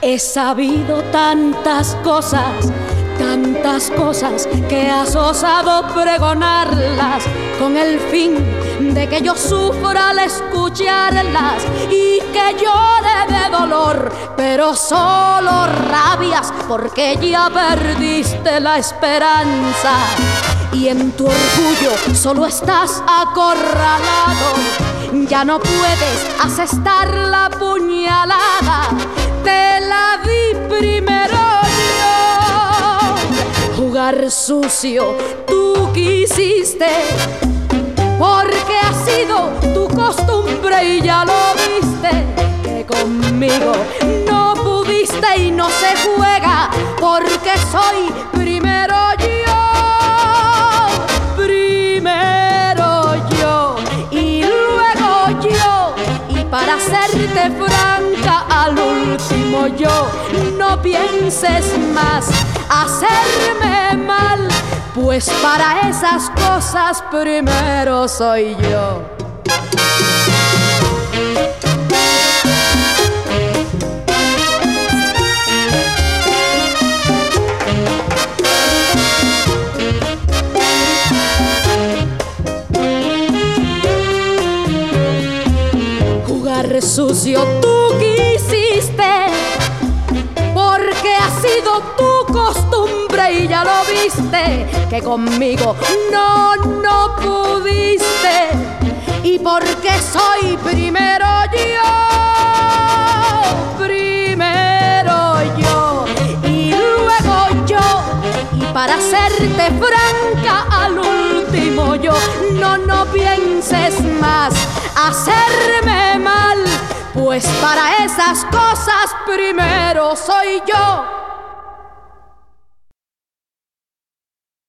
He sabido tantas cosas que has osado pregonarlas con el fin de que yo sufra al escucharlas y que llore de dolor, pero solo rabias porque ya perdiste la esperanza y en tu orgullo solo estás acorralado. Ya no puedes asestar la puñalada, te la di primero yo. Jugar sucio tú quisiste, porque ha sido tu costumbre y ya lo viste, que conmigo no pudiste y no se juega, porque soy primero yo y luego yo. Y para serte franca, al último yo. No pienses más hacerme mal, pues para esas cosas primero soy yo. Jugar sucio tú quisiste, porque ha sido tu costumbre y ya lo viste, que conmigo no pudiste, y porque soy primero yo y luego yo. Y para serte franca, al último yo. No pienses más hacerme mal, pues para esas cosas primero soy yo.